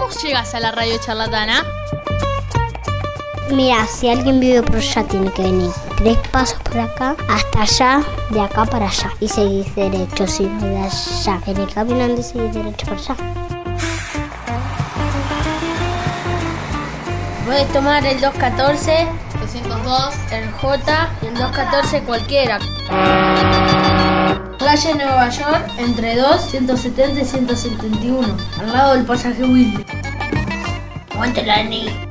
¿Cómo llegas a la radio charlatana? Mira, si alguien vive por allá tiene que venir 3 pasos por acá, hasta allá, de acá para allá. Y seguís derecho, si no de allá. Venís caminando y seguís derecho por allá. Puedes tomar el 214, 202, el J y el 214 cualquiera. Calle Nueva York, entre 2, 170 y 171, al lado del pasaje Whitney. ¡Aguante la niña!